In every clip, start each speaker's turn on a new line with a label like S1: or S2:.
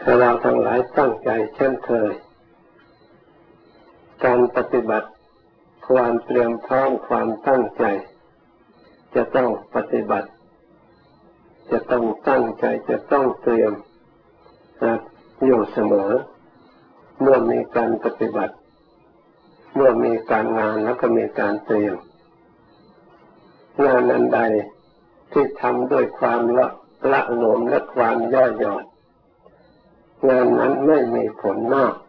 S1: เราทั้งหลายตั้งใจเช่นเคยการปฏิบัติความเตรียมพร้อมความตั้งใจจะต้องปฏิบัติจะต้องตั้งใจจะต้องเตรียมอยู่เสมอเมื่อมีการปฏิบัติเมื่อมีการงานแล้วก็มีการเตรียมงานอันใดที่ทำด้วยความละหลวมและความย่อหย่อนงานนั้นไม่มีผลมาก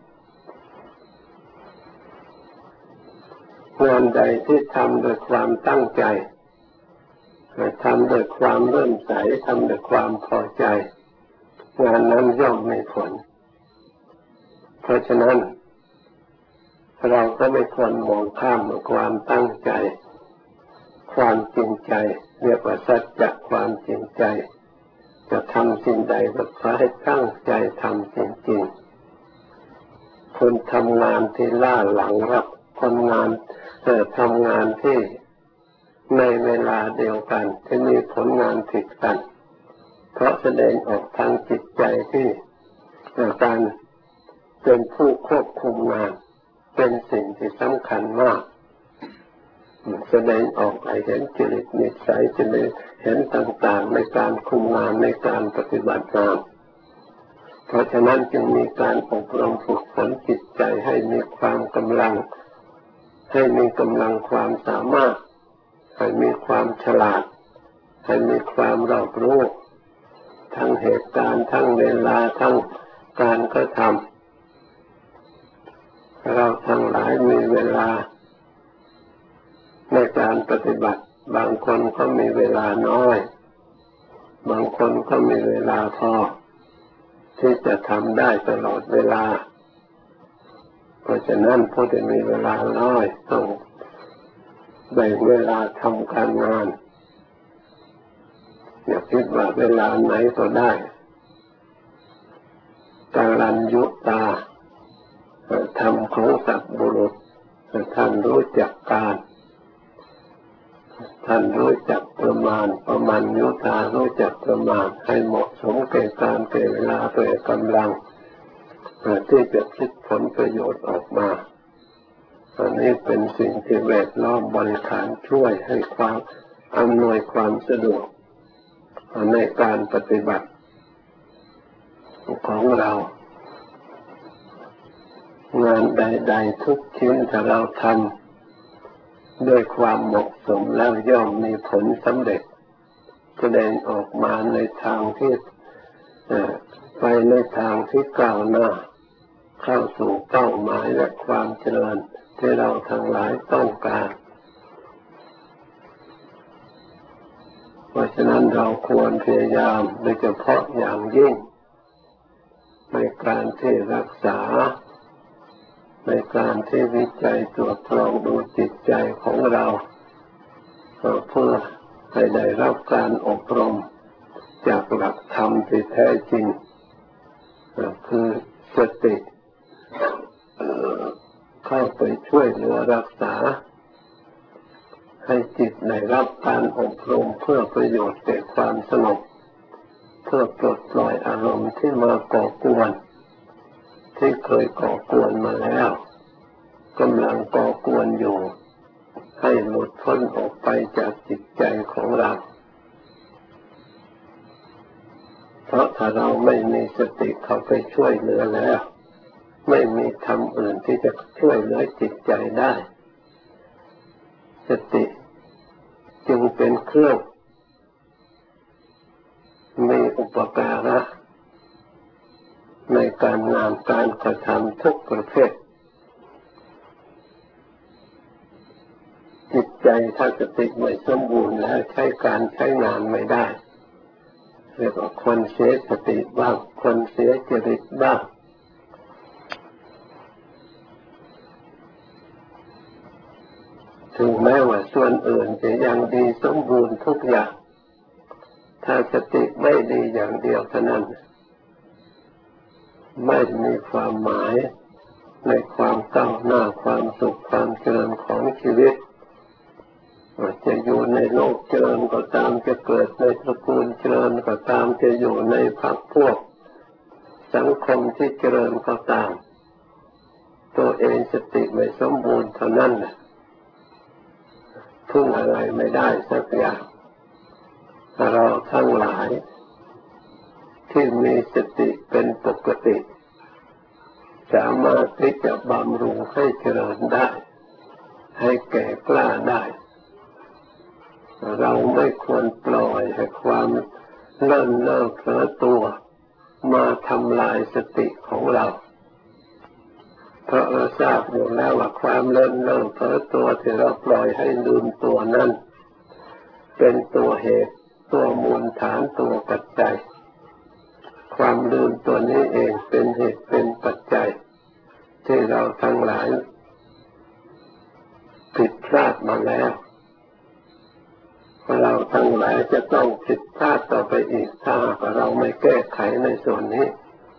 S1: งานใดที่ทำด้วยความตั้งใจทำด้วยความเลื่อมใสทำด้วยความพอใจงานนั้นย่อมมีผลเพราะฉะนั้นเราก็ไม่ควรมองข้ามความตั้งใจความจริงใจเรียกว่าสัจจะความจริงใจจะทำสิ่งใดก็ขอให้ตั้งใจทำจริงๆคนทำงานที่ล่าหลังรับคนงานทำงานที่ในเวลาเดียวกันที่มีผลงานผิดกันเพราะแสดงออกทางจิตใจที่การเป็นผู้ควบคุมงานเป็นสิ่งที่สำคัญมากแสดงออกให้เห็นจริตนิสัยจะเห็นต่างๆในการคุมงานในการปฏิบัติงานเพราะฉะนั้นจึงมีการอบรมฝึกฝนจิตใจให้มีความกำลังให้มีกำลังความสามารถให้มีความฉลาดให้มีความรอบรู้ทั้งเหตุการณ์ทั้งเวลาทั้งการกระทำเราทั้งหลายมีเวลาในการปฏิบัติบางคนก็มีเวลาน้อยบางคนก็มีเวลาพอที่จะทำได้ตลอดเวลาเพราะฉะนั้นผู้ที่มีเวลาน้อยต้องแบ่งเวลาทำการงานอย่าคิดว่าเวลาไหนก็ได้กาลัญยุตาธรรมของสัตว์บุรุษท่านรู้จักการท่านรู้จักประมาณยุตารู้จักประมาณให้เหมาะสมแก่การแก่เวลาแก่กำลังที่จะคิดผลประโยชน์ออกมาอันนี้เป็นสิ่งที่แวดล้อมบริหารช่วยให้ความอำนวยความสะดวกในการปฏิบัติของเรางานใดๆทุกชิ้นถ้าเราทำด้วยความเหมาะสมแล้วย่อมมีผลสำเร็จแสดงออกมาในทางที่ไปในทางที่ก้าวหน้าเข้าสู่เป้าหมายและความเจริญที่เราทั้งหลายต้องการเพราะฉะนั้นเราควรพยายามโดยเฉพาะอย่างยิ่งในการที่รักษาในการที่วิจัยตรวจสอบดูจิตใจของเราเพื่อให้ได้รับการอบรมจากหลักธรรมที่แท้จริงคือสติเข้าไปช่วยเหลือรักษาให้จิตได้รับการอบรมเพื่อประโยชน์แก่ความสงบเพื่อปลดปล่อยอารมณ์ที่มาก่อกวนที่เคยก่อกวนมาแล้วกำลังก่อกวนอยู่ให้หลุดพ้นออกไปจากจิตใจของเราเพราะถ้าเราไม่มีสติเข้าไปช่วยเหลือแล้วไม่มีธรรมอื่นที่จะช่วยเหลือจิตใจได้สติจึงเป็นเครื่องมีอุปการะในการงานการกระทำทุกประเภทจิตใจถ้าสติไม่สมบูรณ์แล้วใช้การใช้งานไม่ได้เรียกว่าคนเสียสติบ้างคนเสียจริตบ้างถึงแม้ว่าส่วนอื่นจะยังดีสมบูรณ์ทุกอย่างถ้าสติไม่ดีอย่างเดียวเท่านั้นไม่มีความหมายในความก้าวหน้าความสุขความเจริญของชีวิตจะอยู่ในโลกเจริญก็ตามจะเกิดในตระกูลเจริญก็ตามจะอยู่ในพรรคพวกสังคมที่เจริญก็ตามตัวเองสติไม่สมบูรณ์เท่านั้นพึ่งอะไรไม่ได้สักอย่างเราทั้งหลายที่มีสติเป็นปกติสามารถที่จะบำรุงให้เจริญได้ให้แก่กล้าได้เราไม่ควรปล่อยให้ความเลิ่นเล่อเผลอตัวมาทำลายสติของเราเพราะเราทราบอยู่แล้วว่าความเลิ่นเล่อเผลอตัวที่เราปล่อยให้ลืมตัวนั้นเป็นตัวเหตุตัวมูลฐานตัวปัจจัยความลืมตัวนี้เองเป็นเหตุเป็นปัจจัยที่เราทั้งหลายผิดพลาดมาแล้วเราทั้งหลายจะต้องผิดพลาดต่อไปอีกถ้าเราไม่แก้ไขในส่วนนี้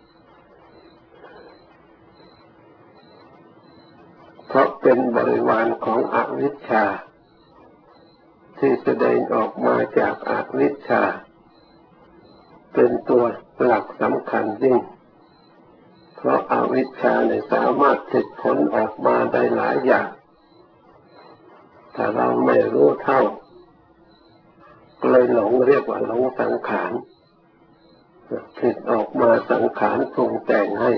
S1: เพราะเป็นบริวารของอวิชชาที่แสดงออกมาจากอวิชชาเป็นตัวหลักสำคัญยิ่งเพราะอวิชชาเนี่ยสามารถผลิตผลออกมาได้หลายอย่างถ้าเราไม่รู้เท่าเลยหลงเรียกว่าหลงสังขารผลิตออกมาสังขารปรุงแต่งให้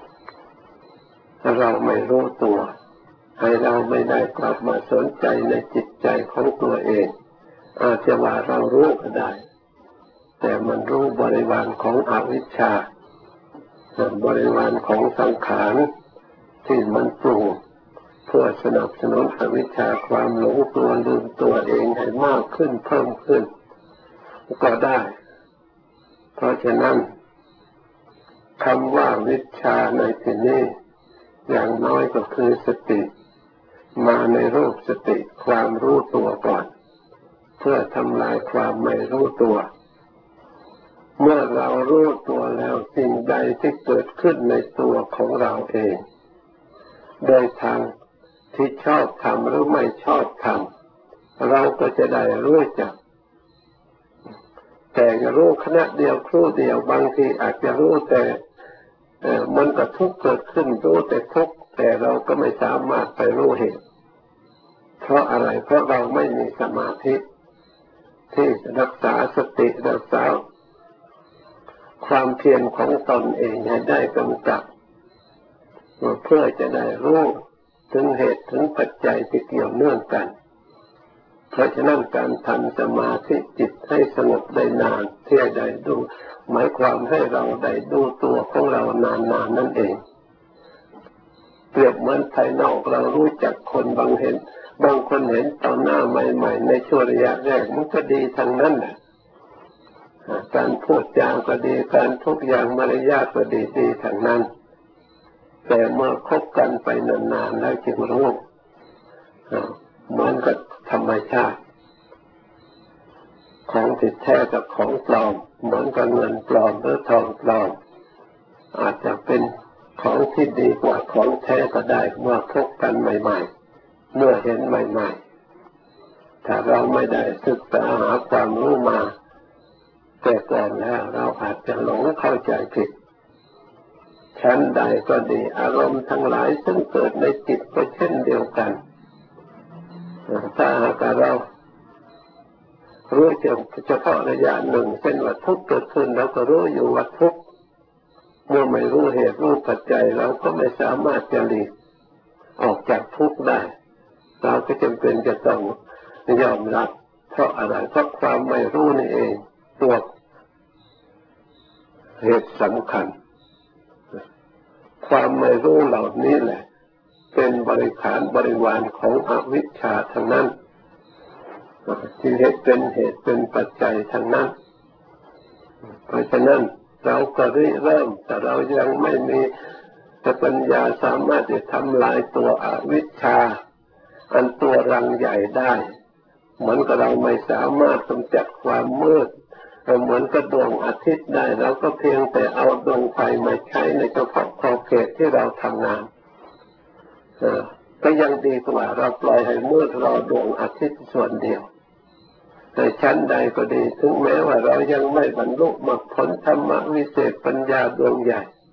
S1: เราไม่รู้ตัวให้เราไม่ได้กลับมาสนใจในจิตใจของตัวเองอาจจะว่าเรารู้ก็ได้แต่มันรู้บริวารของอวิชชาบริวารของสังขารที่มันปรุงเพื่อสนับสนุนอวิชชาความหลงตัวลืมตัวเองให้มากขึ้นเพิ่มขึ้นก็ได้เพราะฉะนั้นคำว่าวิชชาในที่นี้อย่างน้อยก็คือสติมาในรูปสติความรู้ตัวก่อนเพื่อทำลายความไม่รู้ตัวเมื่อเรารู้ตัวแล้วสิ่งใดที่เกิดขึ้นในตัวของเราเองโดยทางที่ชอบทำหรือไม่ชอบทำเราก็จะได้รู้จักแต่จะรู้ขณะเดียวครู่เดียวบางทีอาจจะรู้แต่มันก็ทุกข์เกิดขึ้นรู้แต่ทุกข์แต่เราก็ไม่สามารถไปรู้เหตุเพราะอะไรเพราะเราไม่มีสมาธิที่รักษาสติรักษาความเพียรของตนเองให้ได้กำกับเพื่อจะได้รู้ถึงเหตุถึงปัจจัยที่เกี่ยวเนื่องกันเพราะฉะนั้นการทำสมาธิจิตให้สงบได้นานที่ได้ดูหมายความให้เราได้ดูตัวของเรานานๆนั่นเองเปรียบเหมือนภายนอกเรารู้จักคนบางคนเห็นต่อหน้าใหม่ๆในช่วงระยะแรกมันก็ดีทั้งนั้นแหละการพูดจาก็ดีการทุกอย่างมารยาทก็ดีทั้งนั้นแต่เมื่อคบกันไปนานๆแล้วจึงรู้เหมือนกับธรรมชาติของที่แท้กับของปลอมเหมือนกับเงินปลอมหรือทองปลอมอาจจะเป็นของที่ดีกว่าของแท้ก็ได้เมื่อพบกันใหม่ๆเมื่อเห็นใหม่ๆถ้าเราไม่ได้ศึกษาหาความรู้มาแต่ก่อนแล้วเราอาจจะหลงเข้าใจผิดชั้นใดก็ดีอารมณ์ทั้งหลายซึ่งเกิดในจิตก็เช่นเดียวกันถ้าหากเรารู้เฉพาะระยะหนึ่งเช่นว่าทุกข์เกิดขึ้นเราก็รู้อยู่ว่าทุกข์เมื่อไม่รู้เหตุรู้ปัจจัยเราก็ไม่สามารถจะหลีกออกจากทุกข์ได้เราก็จำเป็นจะต้องยอมรับเพราะอะไรเพราะความไม่รู้นี่เองตัวเหตุสำคัญความไม่รู้เหล่านี้แหละเป็นบริวารของอวิชชาทั้งนั้นที่เป็นเหตุเป็นปัจจัยทั้งนั้นเพราะฉะนั้นเราก็เริ่มแต่เรายังไม่มีปัญญาสามารถจะทำลายตัวอวิชชาอันตัวรังใหญ่ได้เหมือนกับเราไม่สามารถกำจัดความมืดเหมือนกับดวงอาทิตย์ได้เราก็เพียงแต่เอาดวงไฟมาใช้ในเฉพาะขอบเขตที่เราทำงานก็ยังดีกว่าเราปล่อยให้มืดรอดวงอาทิตย์ส่วนเดียวแต่ชั้นใดก็ดีถึงแม้ว่าเรายังไม่บรรลุมรรคผลธรรมวิเศษปัญญาดวงใหญ่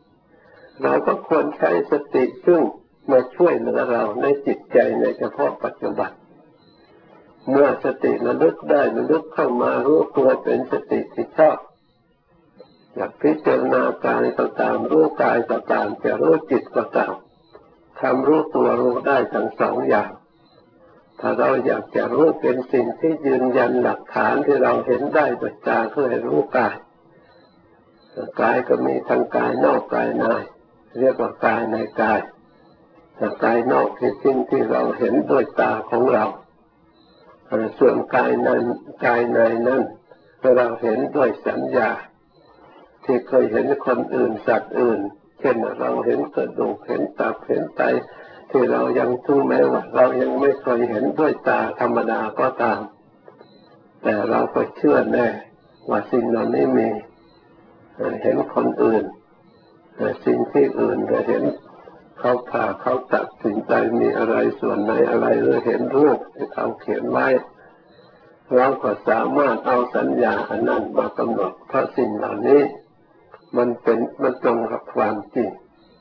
S1: เราก็ควรใช้สติซึ่งมาช่วยเหลือเราในจิตใจในเฉพาะปัจจุบันเมื่อสติระลึกได้ระลึกเข้ามารู้ตัวเป็นสติที่ชอบอยากพิจารณากายก็ตามรู้กายก็ตามจะรู้จิตก็ตามทำรู้ตัวรู้ได้ทั้งสองอย่างถ้าเราอยากจะรู้เป็นสิ่งที่ยืนยันหลักฐานที่เราเห็นได้ด้วยตาก็ให้รู้กายกายก็มีทั้งกายนอกกายในเรียกว่ากายในกายแต่กายนอกคือสิ่งที่เราเห็นด้วยตาของเราส่วนกายในนั้นเราเห็นด้วยสัญญาที่เคยเห็นคนอื่นสัตว์อื่นเช่นเราเห็นกระดูกเห็นตับเห็นไตที่เรายังถึงแม้ว่าเรายังไม่เคยเห็นด้วยตาธรรมดาก็ตามแต่เราก็เชื่อแน่ว่าสิ่งเหล่านี้มีเห็นคนอื่นสิ่งที่อื่นเราเห็นเขาผ่าเขาตัดสิ่งใดมีอะไรส่วนไหนอะไรหรือเห็นรูปที่เขาเขียนไว้เราก็สามารถเอาสัญญาอันนั้นมากำหนดเพราะสิ่งเหล่านี้มันตรงกับความจริง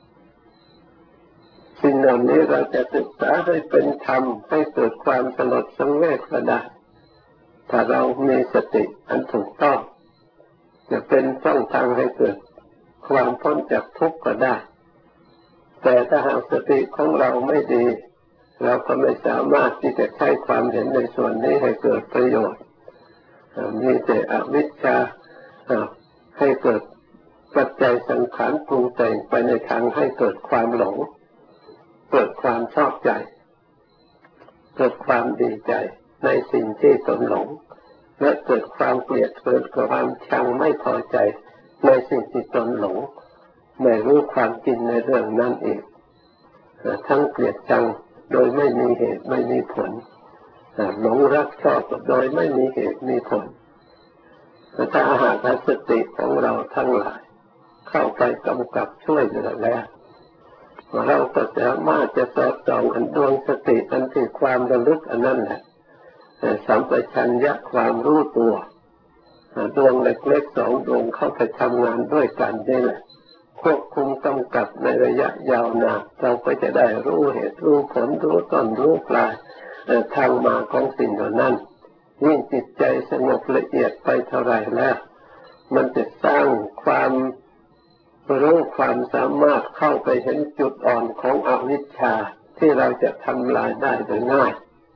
S1: สิ่งเหล่านี้เราจะศึกษาให้เป็นธรรมให้เกิดความสลดสังเวชก็ได้ถ้าเรามีสติอันถูกต้องจะเป็นช่องทางให้เกิดความพ้นจากทุกข์ก็ได้แต่ถ้าหากสติของเราไม่ดีเราก็ไม่สามารถที่จะใช้ความเห็นในส่วนนี้ให้เกิดประโยชน์มีแต่อวิชชาให้เกิดปัจจัยสังขารปรุงแต่งไปในทางให้เกิดความหลงเกิดความชอบใจเกิดความดีใจในสิ่งที่ตนหลงและเกิดความเกลียดเกิดความชังไม่พอใจในสิ่งที่ตนหลงไม่รู้ความจริงในเรื่องนั้นเองทั้งเกลียดชังโดยไม่มีเหตุไม่มีผลหลงรักชอบโดยไม่มีเหตุมีผลถ้าหากสติของเราทั้งหลายเข้าไปกำกับช่วยเหลือแล้วเราก็สามารถจะสอดส่องอันดวงสติอันที่ความระลึกอันนั้นแหละสัมปชัญญะความรู้ตัวดวงเล็กๆสองดวงเข้าไปทำงานด้วยกันนี่แหละควบคุมกำกับในระยะยาวนานเราก็จะได้รู้เหตุรู้ผลรู้ต้นรู้ปลายทางมาของสิ่งเหล่านั้นยิ่งจิตใจสงบละเอียดไปเท่าไรแล้วมันจะสร้างความรู้ความสามารถเข้าไปเห็นจุดอ่อนของอวิชชาที่เราจะทำลายได้โดยง่าย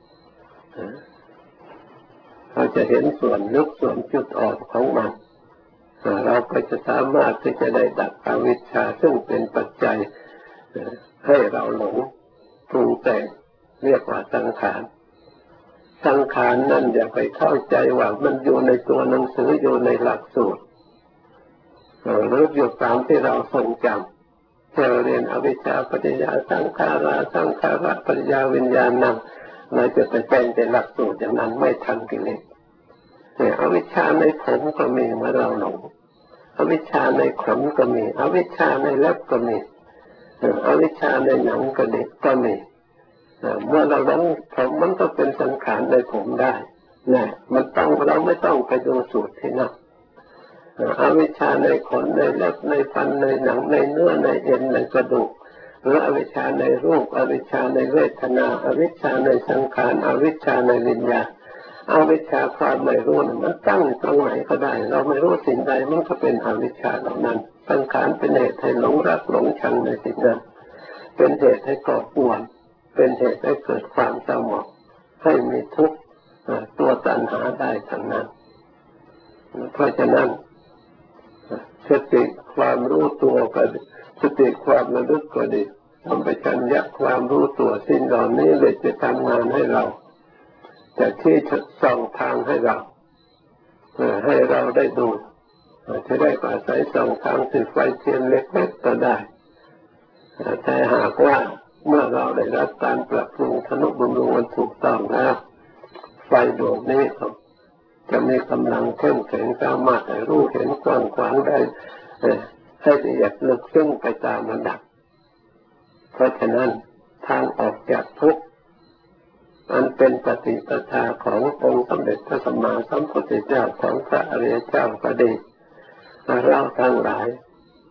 S1: เราจะเห็นส่วนลึกส่วนจุดอ่อนของมันเราก็จะสามารถที่จะได้ดับอวิชชาซึ่งเป็นปัจจัยให้เราหลงปรุงแต่งเรียกว่าสังขารสังขารนั่นอย่าไปเข้าใจว่ามันอยู่ในตัวหนังสืออยู่ในหลักสูตรหรืออยู่ตามที่เราทรงจำเราเรียนอวิชชาปัจจยาสังขาราสังขารปัจจยาวิญญาณังเราจะไปเป็นแต่หลักสูตรอย่างนั้นไม่ทันกิเลสอวิชชาในผมก็มีเมื่อเราหลงอวิชชาในขนก็มีอวิชชาในเล็บก็มีอวิชชาในหนังก็มีเมื่อเราหลงผมมันก็เป็นสังขารในผมได้นะเราไม่ต้องไปดูสูตรที่นั่นอวิชชาในขนในเล็บในฟันในหนังในเนื้อในเอ็นในกระดูกหรืออวิชชาในรูปอวิชชาในเวทนาอวิชชาในสังขารอวิชชาในวิญญาณอวิชชาความไม่รู้มันตั้งตรงไหนก็ได้เราไม่รู้สิ่งใดมันก็เป็นอวิชชาเหล่านั้นสังขารเป็นเหตุให้หลงรักหลงชังในสิ่งนั้นเป็นเหตุให้ก่อป่วนเป็นเหตุให้เกิดความเศร้าหมองให้มีทุกข์ตัวตัณหาได้ทั้งนั้นเพราะฉะนั้นสติความรู้ตัวก็ดีสติความระลึกก็ดีสัมปชัญญะความรู้ตัวสิ่งเหล่านี้เลยจะทำงานให้เราจะที่จะส่องทางให้เราได้ดูจะได้อาศัยส่องทางติดไฟเทียนเล็กๆก็ได้แต่หากว่าเมื่อเราได้รับการปรับปรุงทนุบำรุงมันถูกต้องแล้วไฟดวงนี้จะมีกำลังเข้มแข็งสามารถให้รู้เห็นกว้างขวางได้ให้ละเอียดลึกซึ้งไปตามระดับเพราะฉะนั้นทางออกจากทุกข์อันเป็นปฏิปทาขององค์สมเด็จพระสัมมาสัมพุทธเจ้าของพระอริยเจ้าก็ดีเราทั้งหลาย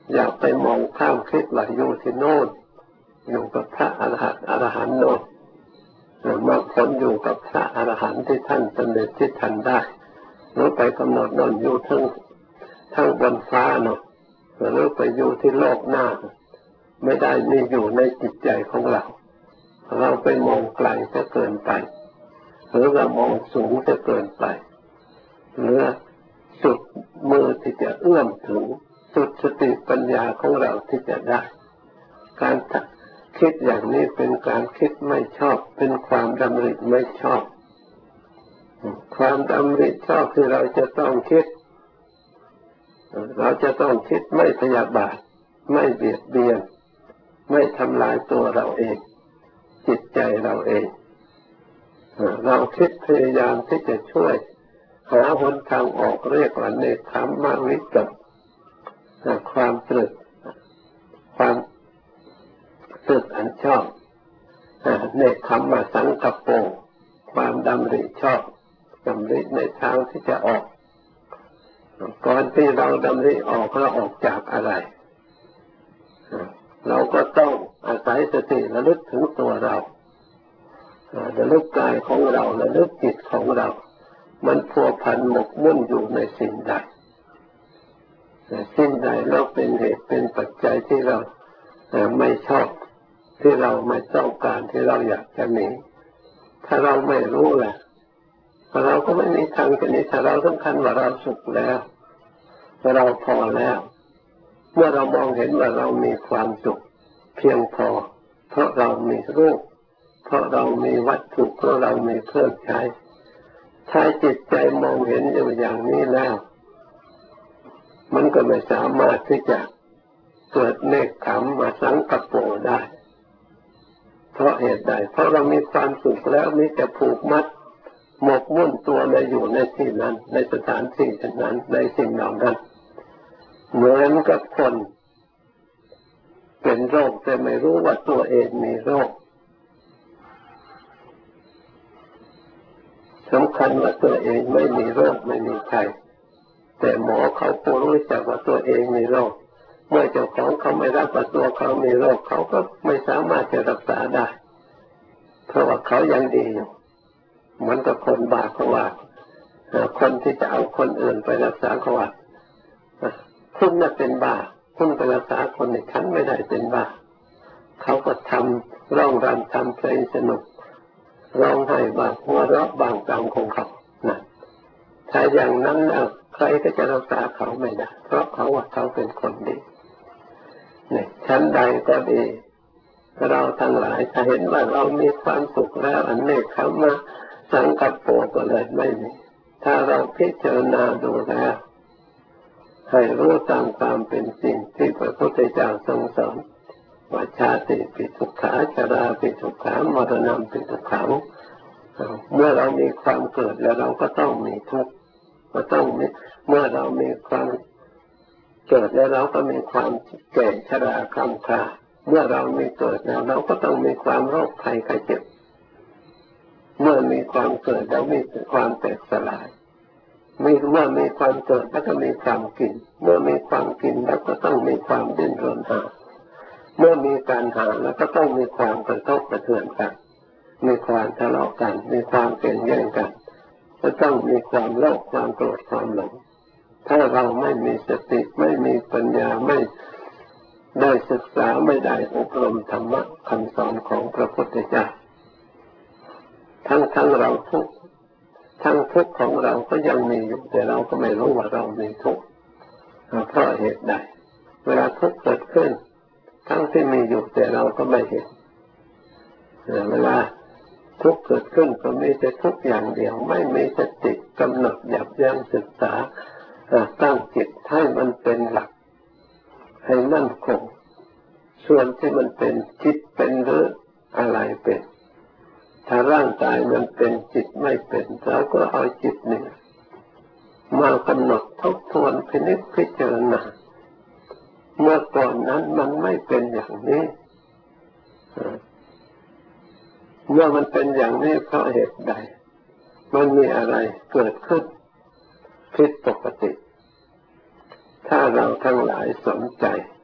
S1: อย่าไปมองข้ามคิดว่าอยู่ที่โน่นอยู่กับพระอรหันต์โน่นมรรคผลอยู่กับพระอรหันต์ที่ท่านสำเร็จที่ท่านได้หรือไปกำหนดโน่นอยู่ทั้งบนฟ้าโน่นหรือไปอยู่ที่โลกหน้าไม่ได้มีอยู่ในจิตใจของเราเราไปมองไกลจะเกินไปหรือเรามองสูงจะเกินไปหรือสุดมือที่จะเอื้อมถึงสุดสติปัญญาของเราที่จะได้การคิดอย่างนี้เป็นการคิดไม่ชอบเป็นความดำริไม่ชอบความดำริชอบคือเราจะต้องคิดไม่พยาบาทไม่เบียดเบียนไม่ทำลายตัวเราเองจิตใจเราเองเราคิดพยายามที่จะช่วยหาหนทางออกเรียกว่าเนกขัมมวิตกความตรึกอันชอบเนกขัมมสังกัปโปความดำริชอบดำริในทางที่จะออกก่อนที่เราดำริออกเราออกจากอะไรเราก็ต้องอาศัยสติระลึกถึงตัวเราระลึกกายของเราระลึกจิตของเรามันพัวพันหมกมุ่นอยู่ในสิ่งใดแล้วเป็นเหตุเป็นปัจจัยที่เราไม่ชอบที่เราไม่ต้องการที่เราอยากจะหนีถ้าเราไม่รู้แหละเราก็ไม่มีทางจะหนีถ้าเราสำคัญว่าเราสุขแล้วเราพอแล้วเมื่อเรามองเห็นว่าเรามีความสุขเพียงพอเพราะเรามีรูปเพราะเรามีวัตถุเพราะเรามีเครื่องใช้ถ้าจิตใจมองเห็นอยู่อย่างนี้แล้วมันก็ไม่สามารถที่จะเกิดเนกขัมมสังกัปโปได้เพราะเหตุใดเพราะเรามีความสุขแล้วมีแต่ผูกมัดหมกมุ่นตัวในอยู่ในที่นั้นในสถานที่นั้นในสิ่งเหล่านั้นเหมือนกับคนเป็นโรคแต่ไม่รู้ว่าตัวเองมีโรคสำคัญว่าตัวเองไม่มีโรคไม่มีภัยแต่หมอเขาก็รู้จักว่าตัวเองมีโรคเมื่อเจ้าของเขาไม่รับว่าตัวเขามีโรคเขาก็ไม่สามารถจะรักษาได้เพราะว่าเขายังดีอยู่เหมือนกับคนบ้าเขาว่าคนที่จะเอาคนอื่นไปรักษาเขาว่าคุณน่ะเป็นบ้าคุณไปรักษาคนในฉันไม่ได้เป็นบ้าเขาก็ทำร้องรำทำเพลงสนุกร้องไห้บ้างหัวเราะบ้างตามของเขานะถ้าอย่างนั้นแล้วใครก็จะรักษาเขาไม่ได้เพราะเขาว่าเขาเป็นคนดีเนี่ยชั้นใดก็ดีเราทั้งหลายถ้าเห็นว่าเรามีความสุขแล้วอันนี้เขามาสังกัปโปก็เลยไม่มีถ้าเราพิจารณาดูแล้วให้รู้ตามความเป็นจริงที่พระพุทธเจ้าทรงสอนว่าชาติปิทุกขาชราปิทุกขามรณะปิทุกขังเมื่อเรามีความเกิดแล้วเราก็ต้องมีทุกข์ก็ต้องมีเมื่อเรามีความเกิดแล้วเราก็มีความแก่ชราคล้ำคลาเมื่อเรามีเกิดแล้วเราก็ต้องมีความโรคภัยไข้เจ็บเมื่อมีความเกิดแล้วมีความแตกสลายเมื่อมีความเกิดแล้วก็มีความกินเมื่อมีความกินแล้วก็ต้องมีความดิ้นรนหาเมื่อมีการหาแล้วก็ต้องมีความกระทบกระเทือนกันมีความทะเลาะกันมีความเป็นแย่งกันก็ต้องมีความโลภความโกรธความหลงถ้าเราไม่มีสติไม่มีปัญญาไม่ได้ศึกษาไม่ได้อบรมธรรมะคำสอนของพระพุทธเจ้าทั้งเราทุกข์ทั้งทุกข์ของเราก็ยังมีอยู่แต่เราก็ไม่รู้ว่าเรามีทุกข์เพราะเหตุใดเวลาทุกข์เกิดขึ้นทั้งที่มีอยู่แต่เราก็ไม่เห็นเวลาทุกข์เกิดขึ้นก็มีแต่ทุกข์อย่างเดียวไม่มีสติกำหนดยับยั้งศึกษาตั้งจิตให้มันเป็นหลักให้มั่นคงส่วนที่มันเป็นจิตเป็นหรืออะไรเป็นถ้าร่างกายมันเป็นจิตไม่เป็นเราก็เอาจิตนี่มากำหนดทบทวนพินิจพิจารณาเมื่อก่อนนั้นมันไม่เป็นอย่างนี้เมื่อมันเป็นอย่างนี้เพราะเหตุใดมันมีอะไรเกิดขึ้นผิดปกติถ้าเราทั้งหลายสนใจ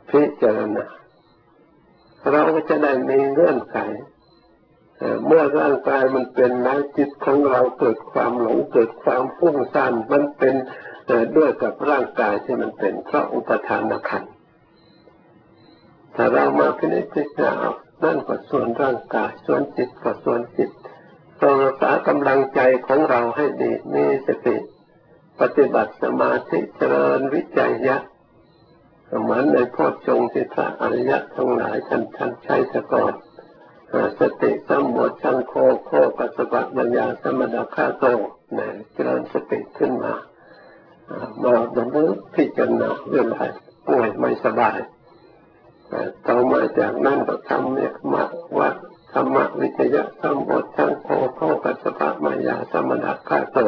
S1: พิจารณาเราก็จะได้มีเงื่อนไขเมื่อร่างกายมันเป็นแล้วจิตของเราเกิดความหลงเกิดความฟุ้งซ่านมันเป็นด้วยกับร่างกายที่มันเป็นเพราะอุปทานขันธ์ถ้าเรามาพิจารณานั่นก็ส่วนร่างกายส่วนจิตก็ส่วนจิตต้องรักษากำลังใจของเราให้ดีมีสติปฏิบัติสมาธิเจริญวิจัยยะเหมือนในโพชฌงค์ที่พระอริยะทั้งหลายท่านใช้แต่ก่อนสติสัมโพชัญโฆโคปัสสะมัญญาสมถะคาโตเจริญสติขึ้นมาบำเพ็ญพิจารณาเรื่องอะไรป่วยไม่สบายต่อมาจากนั้นก็ทำเนี่ยว่าธรรมวิจยะสัมโพชัญโฆโคปัสสะมัญญาสมถะคาโต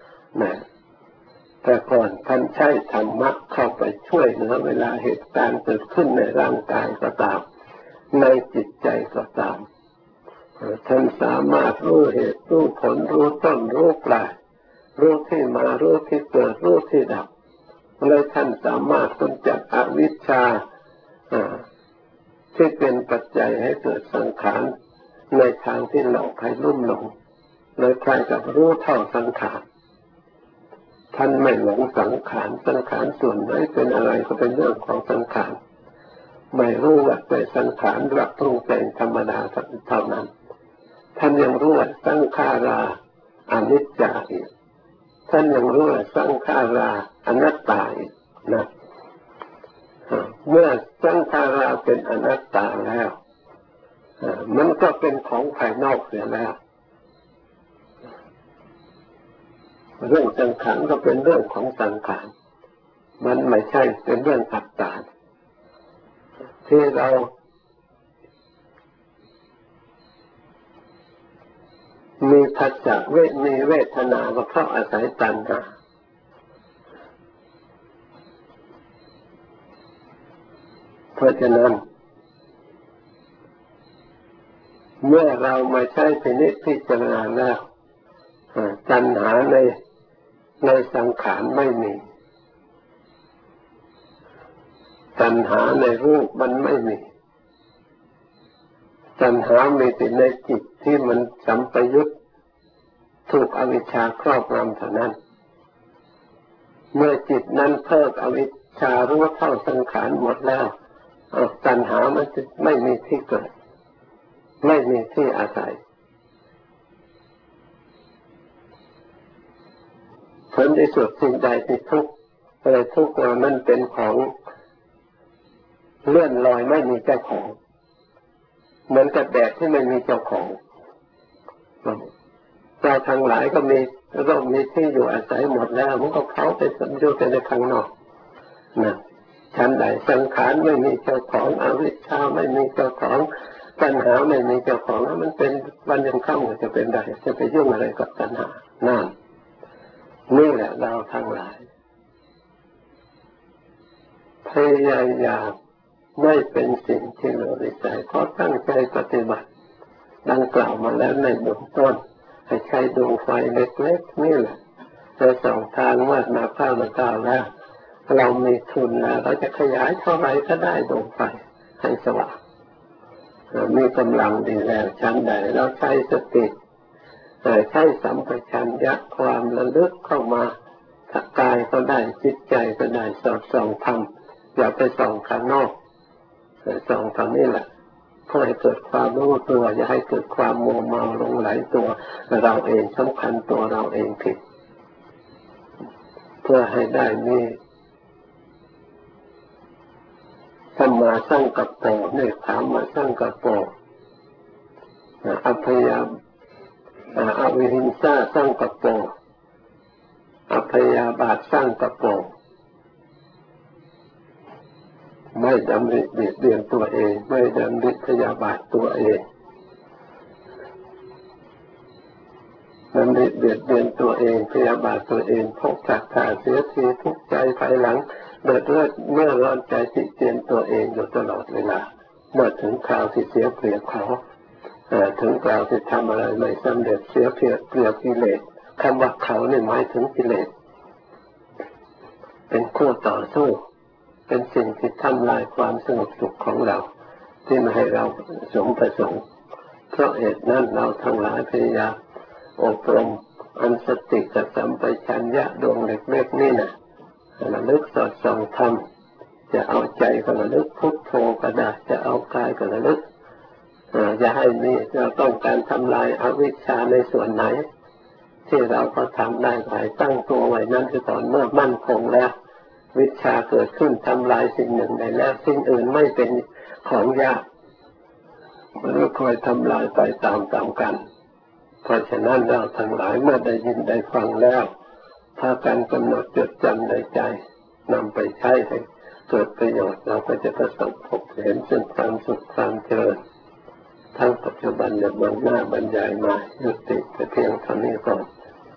S1: แต่ก่อนท่านใช้ธรรมะเข้าไปช่วยเหลือเวลาเหตุการณ์เกิดขึ้นในร่างกายก็ตามในจิตใจก็ตามท่านสามารถรู้เหตุรู้ผลรู้ต้นรู้ปลายรู้ที่มารู้ที่เกิดรู้ที่ดับเลยท่านสามารถกำจัดอวิชชาที่เป็นปัจจัยให้เกิดสังขารในทางที่หลอกให้ลุ่มหลงเลยใครกับรู้เท่าสังขารท่านไม่หลงสังขารสังขารส่วนไหนเป็นอะไรก็เป็นเรื่องของสังขารไม่รู้ว่าเป็นสังขารรับปรุงแต่งธรรมดาเท่านั้นท่านยังรู้ว่าสังขาราอนิจจาอีกท่านยังรู้ว่าสังขาราอนัตตาอีกนะเมื่อสังขาราเป็นอนัตตาแล้วมันก็เป็นของภายนอกเสียแล้วเรื่องสังขารก็เป็นเรื่องของสังขารมันไม่ใช่เป็นเรื่องอัตตาที่เรามีผัสสะมีเวทนาก็เพราะอาศัยตัณหาเพราะฉะนั้นเมื่อเรามาใช้พิจารณาแล้วตัณหาในสังขารไม่มีตัณหาในรูปมันไม่มีตัณหามีแต่ในจิตที่มันสัมปยุตถูกอวิชชาครอบงำเท่านั้นเมื่อจิตนั้นเพิกอวิชชารู้เท่าสังขารหมดแล้วตัณหามันจะไม่มีที่เกิดไม่มีที่อาศัยผลที่สุดสิ่งใดที่ทุกข์อะไรทุกข์นั้นเป็นของเลื่อนลอยไม่มีเจ้าของเหมือนกับแดดที่ไม่มีเจ้าของเราทั้งหลายก็มีร่มมีที่อยู่อาศัยหมดแล้วมันก็เขาไปสัมยุตในข้างนอกนะชั้นใดสังขารไม่มีเจ้าของอวิชชาไม่มีเจ้าของตัณหาไม่มีเจ้าของแล้วมันเป็นวันยังค่ำจะเป็นใดจะไปยุ่งอะไรกับตัณหานั่นนี่แหละเราทั้งหลายพยายามไม่เป็นสิ่งที่เราได้ใจเพราะตั้งใจปฏิบัติดังกล่าวมาแล้วในเบื้องต้นให้ใช้ดวงไฟเล็กๆนี่แหละจะส่องทางว่านาข้าวมาก้าวแล้วเรามีทุนแล้วเราจะขยายเท่าไรก็ได้ดวงไฟให้สว่างมีกำลังดีแล้วชั้นใดเราใช้สติใช้สัมปชัญญะความระลึกเข้ามาถ้ากายก็ได้จิตใจก็ได้สอดส่องธรรมอย่าไปส่องข้างนอกส่องทางนี้แหละเพื่อให้เกิดความรู้ตัวอย่าให้เกิดความมัวเมาหลงไหลตัวเราเองสำคัญตัวเราเองผิดเพื่อให้ได้มีสัมมาสังกัปปะเนคขมสังกัปปะอภยาอวิหิงสาสังกัปปะอภยาบาทสังกัปปะไม่ดำริเบียดเบียนตัวเองไม่ดำริพยาบาทตัวเองดำริเบียดเบียนตัวเองพยาบาทตัวเองพกจากขาเสียทีทุกข์ใจภายหลังเดือดเมื่อร้อนใจติเตียนตัวเองอยู่ตลอดเวลาเมื่อถึงคราวที่เสียเปรียบเขาถึงคราวที่ทำอะไรไม่สำเร็จเสียเปรียบกิเลสคำว่าเขาเนี่ยหมายถึงกิเลสเป็นคู่ต่อสู้เป็นสิ่งที่ทำลายความสงบสุขของเราที่ไม่ให้เราสมประสงค์เพราะเหตุนั้นเราทั้งหลายพยายามอบรมอันสติกับสัมปชัญญะดวงเล็กๆนี่นะระลึกสอดส่องธรรมจะเอาใจก็ระลึกพุทโธก็ได้จะเอากายก็ระลึกอย่าให้มีเราต้องการทำลายอวิชชาในส่วนไหนที่เราก็ทำได้หลายตั้งตัวไว้นั้นคือตอนเมื่อมั่นคงแล้ววิชาเกิดขึ้นทำลายสิ่งหนึ่งได้แล้วสิ่งอื่นไม่เป็นของยากมันก็คอยทำลายไปตามกันเพราะฉะนั้นเราทั้งหลายเมื่อได้ยินได้ฟังแล้วถ้าการกำหนดจดจำในใจนำไปใช้ให้เกิดประโยชน์เราก็จะประสบพบเห็นซึ่งความสุขความเจริญทั้งปัจจุบันและเบื้องหน้าบรรยายมายุติแต่เพียงเท่านี้ก่อน